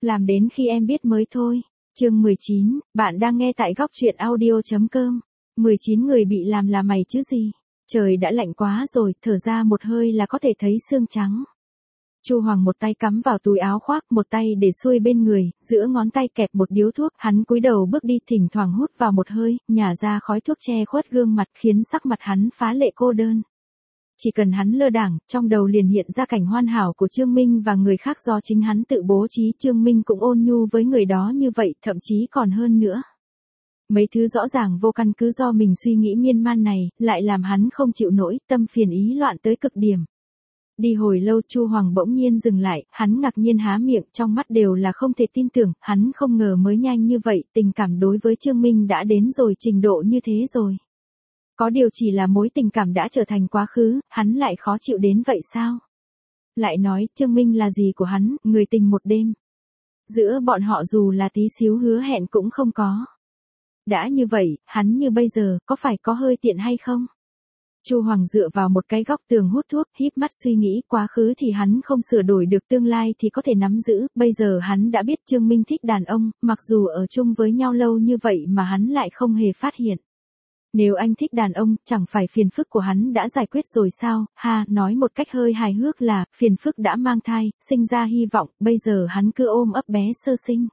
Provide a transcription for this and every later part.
Làm đến khi em biết mới thôi. Chương 19, bạn đang nghe tại góc truyện audio.com. 19 người bị làm là mày chứ gì? Trời đã lạnh quá rồi, thở ra một hơi là có thể thấy xương trắng. Chu Hoàng một tay cắm vào túi áo khoác, một tay để xuôi bên người, giữa ngón tay kẹp một điếu thuốc, hắn cúi đầu bước đi, thỉnh thoảng hút vào một hơi, nhả ra khói thuốc che khuất gương mặt, khiến sắc mặt hắn phá lệ cô đơn. Chỉ cần hắn lơ đãng, trong đầu liền hiện ra cảnh hoàn hảo của Trương Minh và người khác do chính hắn tự bố trí. Trương Minh cũng ôn nhu với người đó như vậy, thậm chí còn hơn nữa. Mấy thứ rõ ràng vô căn cứ do mình suy nghĩ miên man này, lại làm hắn không chịu nổi, tâm phiền ý loạn tới cực điểm. Đi hồi lâu, Chu Hoàng bỗng nhiên dừng lại, hắn ngạc nhiên há miệng, trong mắt đều là không thể tin tưởng, hắn không ngờ mới nhanh như vậy, tình cảm đối với Trương Minh đã đến rồi trình độ như thế rồi. Có điều chỉ là mối tình cảm đã trở thành quá khứ, hắn lại khó chịu đến vậy sao? Lại nói, Trương Minh là gì của hắn, người tình một đêm. Giữa bọn họ dù là tí xíu hứa hẹn cũng không có. Đã như vậy, hắn như bây giờ, có phải có hơi tiện hay không? Chu Hoàng dựa vào một cái góc tường hút thuốc, híp mắt suy nghĩ, quá khứ thì hắn không sửa đổi được, tương lai thì có thể nắm giữ, bây giờ hắn đã biết Trương Minh thích đàn ông, mặc dù ở chung với nhau lâu như vậy mà hắn lại không hề phát hiện. Nếu anh thích đàn ông, chẳng phải phiền phức của hắn đã giải quyết rồi sao? Ha, nói một cách hơi hài hước là, phiền phức đã mang thai, sinh ra hy vọng, bây giờ hắn cứ ôm ấp bé sơ sinh.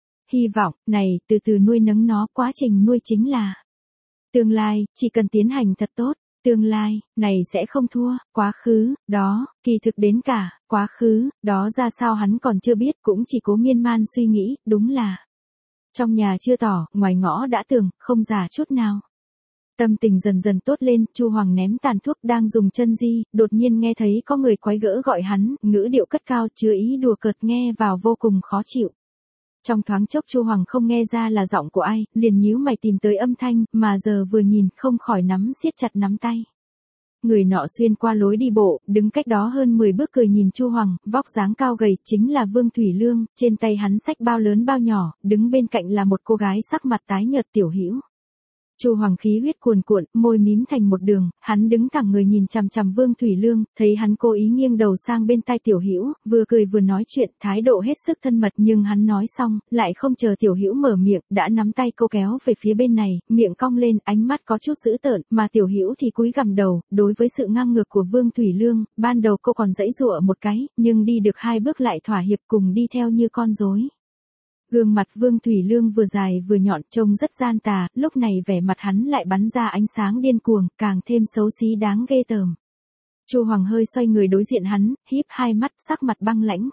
Hy vọng, này, từ từ nuôi nấng nó, quá trình nuôi chính là tương lai, chỉ cần tiến hành thật tốt, tương lai, này sẽ không thua, quá khứ, đó, kỳ thực đến cả, quá khứ, đó ra sao hắn còn chưa biết, cũng chỉ cố miên man suy nghĩ, đúng là trong nhà chưa tỏ, ngoài ngõ đã tường, không giả chút nào. Tâm tình dần dần tốt lên, Chu Hoàng ném tàn thuốc đang dùng chân di, đột nhiên nghe thấy có người quái gỡ gọi hắn, ngữ điệu cất cao chứa ý đùa cợt nghe vào vô cùng khó chịu. Trong thoáng chốc Chu Hoàng không nghe ra là giọng của ai, liền nhíu mày tìm tới âm thanh, mà giờ vừa nhìn không khỏi siết chặt nắm tay. Người nọ xuyên qua lối đi bộ, đứng cách đó hơn 10 bước cười nhìn Chu Hoàng, vóc dáng cao gầy, chính là Vương Thủy Lương, trên tay hắn xách bao lớn bao nhỏ, đứng bên cạnh là một cô gái sắc mặt tái nhợt Tiểu Hữu. Chu Hoàng khí huyết cuồn cuộn, môi mím thành một đường, hắn đứng thẳng người nhìn chằm chằm Vương Thủy Lương, thấy hắn cố ý nghiêng đầu sang bên tai Tiểu Hữu, vừa cười vừa nói chuyện, thái độ hết sức thân mật, nhưng hắn nói xong, lại không chờ Tiểu Hữu mở miệng, đã nắm tay cô kéo về phía bên này, miệng cong lên, ánh mắt có chút dữ tợn, mà Tiểu Hữu thì cúi gằm đầu, đối với sự ngang ngược của Vương Thủy Lương, ban đầu cô còn giãy giụa một cái, nhưng đi được 2 bước lại thỏa hiệp cùng đi theo như con rối. Gương mặt Vương Thủy Lương vừa dài vừa nhọn, trông rất gian tà, lúc này vẻ mặt hắn lại bắn ra ánh sáng điên cuồng, càng thêm xấu xí đáng ghê tởm. Chu Hoàng hơi xoay người đối diện hắn, híp hai mắt, sắc mặt băng lãnh.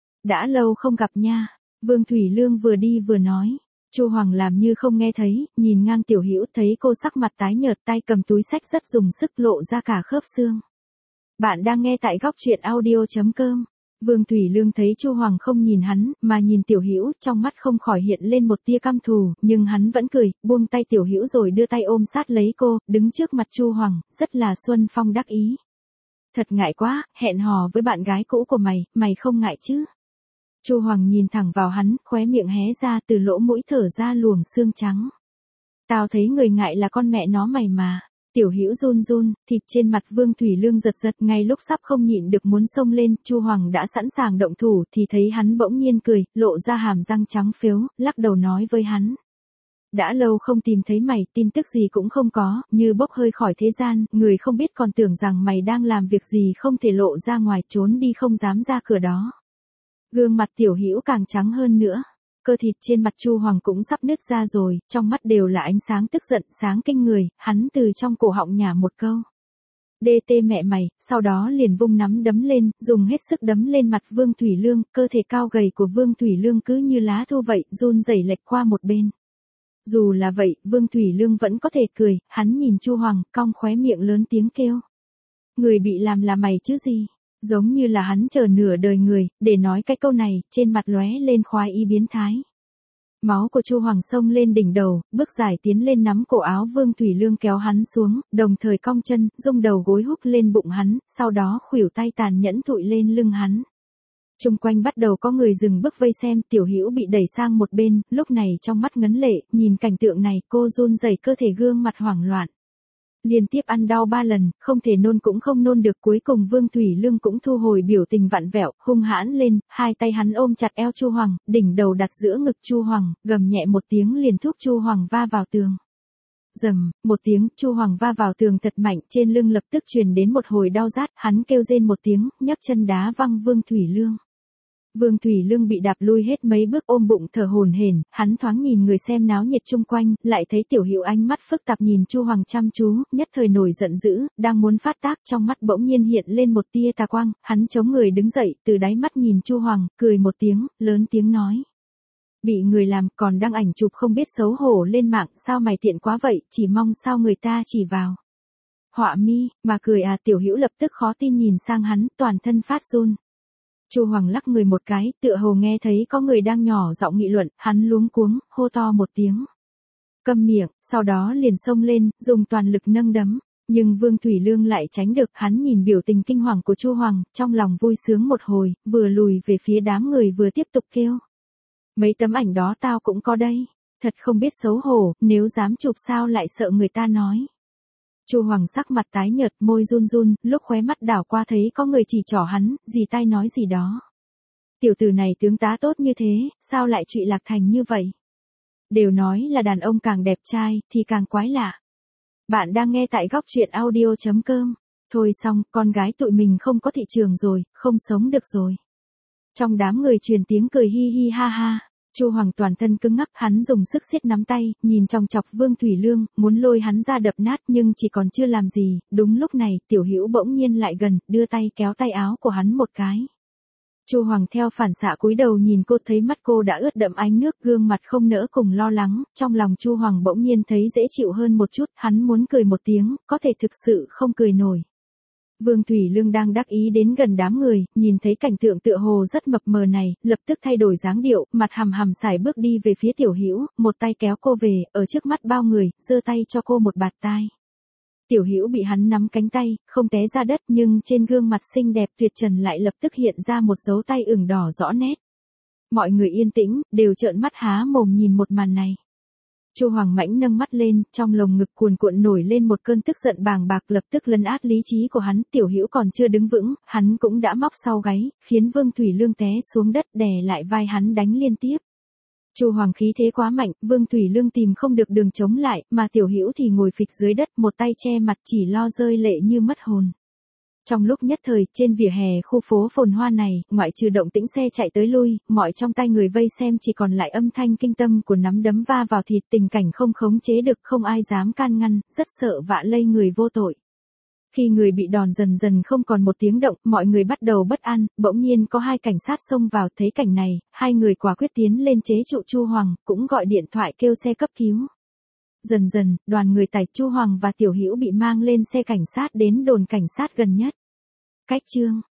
Đã lâu không gặp nha, Vương Thủy Lương vừa đi vừa nói. Chu Hoàng làm như không nghe thấy, nhìn ngang Tiểu Hữu, thấy cô sắc mặt tái nhợt, tay cầm túi xách rất dùng sức, lộ ra cả khớp xương. Bạn đang nghe tại góc truyện audio.com. Vương Thủy Lương thấy Chu Hoàng không nhìn hắn, mà nhìn Tiểu Hữu, trong mắt không khỏi hiện lên một tia căm thù, nhưng hắn vẫn cười, buông tay Tiểu Hữu rồi đưa tay ôm sát lấy cô, đứng trước mặt Chu Hoàng, rất là xuân phong đắc ý. Thật ngại quá, hẹn hò với bạn gái cũ của mày không ngại chứ? Chu Hoàng nhìn thẳng vào hắn, khóe miệng hé ra, từ lỗ mũi thở ra luồng xương trắng. Tao thấy người ngại là con mẹ nó mày mà. Tiểu Hữu run run, thịt trên mặt Vương Thủy Lương giật giật, ngay lúc sắp không nhịn được muốn xông lên, Chu Hoàng đã sẵn sàng động thủ, thì thấy hắn bỗng nhiên cười, lộ ra hàm răng trắng phếu, lắc đầu nói với hắn. Đã lâu không tìm thấy mày, tin tức gì cũng không có, như bốc hơi khỏi thế gian, người không biết còn tưởng rằng mày đang làm việc gì không thể lộ ra ngoài, trốn đi không dám ra cửa đó. Gương mặt Tiểu Hữu càng trắng hơn nữa. Cơ thịt trên mặt Chu Hoàng cũng sắp nứt ra rồi, trong mắt đều là ánh sáng tức giận, sáng kinh người, hắn từ trong cổ họng nhả một câu. DT mẹ mày, sau đó liền vung nắm đấm lên, dùng hết sức đấm lên mặt Vương Thủy Lương, cơ thể cao gầy của Vương Thủy Lương cứ như lá thu vậy, run rẩy lệch qua một bên. Dù là vậy, Vương Thủy Lương vẫn có thể cười, hắn nhìn Chu Hoàng, cong khóe miệng lớn tiếng kêu. Người bị làm là mày chứ gì? Giống như là hắn chờ nửa đời người, để nói cái câu này, trên mặt lóe lên khoái ý biến thái. Máu của Chu Hoàng xông lên đỉnh đầu, bước dài tiến lên nắm cổ áo Vương Thủy Lương kéo hắn xuống, đồng thời cong chân, dung đầu gối húc lên bụng hắn, sau đó khuỷu tay tàn nhẫn thụi lên lưng hắn. Chung quanh bắt đầu có người dừng bước vây xem, Tiểu Hữu bị đẩy sang một bên, lúc này trong mắt ngấn lệ, nhìn cảnh tượng này, cô run rẩy cơ thể, gương mặt hoảng loạn. Liên tiếp ăn đau 3 lần, không thể nôn cũng không nôn được, cuối cùng Vương Thủy Lương cũng thu hồi biểu tình vặn vẹo, hung hãn lên, hai tay hắn ôm chặt eo Chu Hoàng, đỉnh đầu đặt giữa ngực Chu Hoàng, gầm nhẹ một tiếng liền thúc Chu Hoàng va vào tường. Rầm, một tiếng, Chu Hoàng va vào tường thật mạnh, trên lưng lập tức truyền đến một hồi đau rát, hắn kêu rên một tiếng, nhấc chân đá văng Vương Thủy Lương. Vương Thủy Lương bị đạp lui hết mấy bước ôm bụng thở hổn hển, hắn thoáng nhìn người xem náo nhiệt chung quanh, lại thấy Tiểu Hữu ánh mắt phức tạp nhìn Chu Hoàng chăm chú, nhất thời nổi giận dữ, đang muốn phát tác, trong mắt bỗng nhiên hiện lên một tia tà quang, hắn chống người đứng dậy, từ đáy mắt nhìn Chu Hoàng, cười một tiếng, lớn tiếng nói: "Bị người làm, còn đăng ảnh chụp không biết xấu hổ lên mạng, sao mày tiện quá vậy, chỉ mong sao người ta chỉ vào họa mi, mà cười à?" Tiểu Hữu lập tức khó tin nhìn sang hắn, toàn thân phát run. Chu Hoàng lắc người một cái, tựa hồ nghe thấy có người đang nhỏ giọng nghị luận, hắn luống cuống, hô to một tiếng: "Câm miệng!" Sau đó liền xông lên, dùng toàn lực nâng đấm. Nhưng Vương Thủy Lương lại tránh được, hắn nhìn biểu tình kinh hoàng của Chu Hoàng, trong lòng vui sướng một hồi, vừa lùi về phía đám người vừa tiếp tục kêu: "Mấy tấm ảnh đó tao cũng có đây. Thật không biết xấu hổ, nếu dám chụp sao lại sợ người ta nói." Chu Hoàng sắc mặt tái nhợt, môi run run, lúc khóe mắt đảo qua thấy có người chỉ trỏ hắn, dì tai nói gì đó. Tiểu tử này tướng tá tốt như thế, sao lại trụy lạc thành như vậy? Đều nói là đàn ông càng đẹp trai, thì càng quái lạ. Bạn đang nghe tại góc truyện audio.com. Thôi xong, con gái tụi mình không có thị trường rồi, không sống được rồi. Trong đám người truyền tiếng cười hi hi ha ha. Chu Hoàng toàn thân cứng ngắc, hắn dùng sức siết nắm tay, nhìn chòng chọc Vương Thủy Lương, muốn lôi hắn ra đập nát nhưng chỉ còn chưa làm gì, đúng lúc này, Tiểu Hữu bỗng nhiên lại gần, đưa tay kéo tay áo của hắn một cái. Chu Hoàng theo phản xạ cúi đầu nhìn cô, thấy mắt cô đã ướt đẫm ánh nước, gương mặt không nỡ cùng lo lắng, trong lòng Chu Hoàng bỗng nhiên thấy dễ chịu hơn một chút, hắn muốn cười một tiếng, có thể thực sự không cười nổi. Vương Thủy Lương đang đắc ý đến gần đám người, nhìn thấy cảnh tượng tựa hồ rất mập mờ này, lập tức thay đổi dáng điệu, mặt hầm hầm sải bước đi về phía Tiểu Hữu, một tay kéo cô về, ở trước mắt bao người, giơ tay cho cô một bạt tai. Tiểu Hữu bị hắn nắm cánh tay, không té ra đất, nhưng trên gương mặt xinh đẹp tuyệt trần lại lập tức hiện ra một dấu tay ửng đỏ rõ nét. Mọi người yên tĩnh, đều trợn mắt há mồm nhìn một màn này. Chu Hoàng mãnh nâng mắt lên, trong lồng ngực cuồn cuộn nổi lên một cơn tức giận bàng bạc, lập tức lấn át lý trí của hắn. Tiểu Hữu còn chưa đứng vững, hắn cũng đã móc sau gáy, khiến Vương Thủy Lương té xuống đất, đè lại vai hắn đánh liên tiếp. Chu Hoàng khí thế quá mạnh, Vương Thủy Lương tìm không được đường chống lại, mà Tiểu Hữu thì ngồi phịch dưới đất, một tay che mặt chỉ lo rơi lệ như mất hồn. Trong lúc nhất thời, trên vỉa hè khu phố phồn hoa này, ngoại trừ động tĩnh xe chạy tới lui, mọi trong tay người vây xem chỉ còn lại âm thanh kinh tâm của nắm đấm va vào thịt, tình cảnh không khống chế được, không ai dám can ngăn, rất sợ vạ lây người vô tội. Khi người bị đòn dần dần không còn một tiếng động, mọi người bắt đầu bất an, bỗng nhiên có hai cảnh sát xông vào, thấy cảnh này, hai người quả quyết tiến lên chế trụ Chu Hoàng, cũng gọi điện thoại kêu xe cấp cứu. Dần dần, đoàn người tải Chu Hoàng và Tiểu Hữu bị mang lên xe cảnh sát đến đồn cảnh sát gần nhất. Cách chương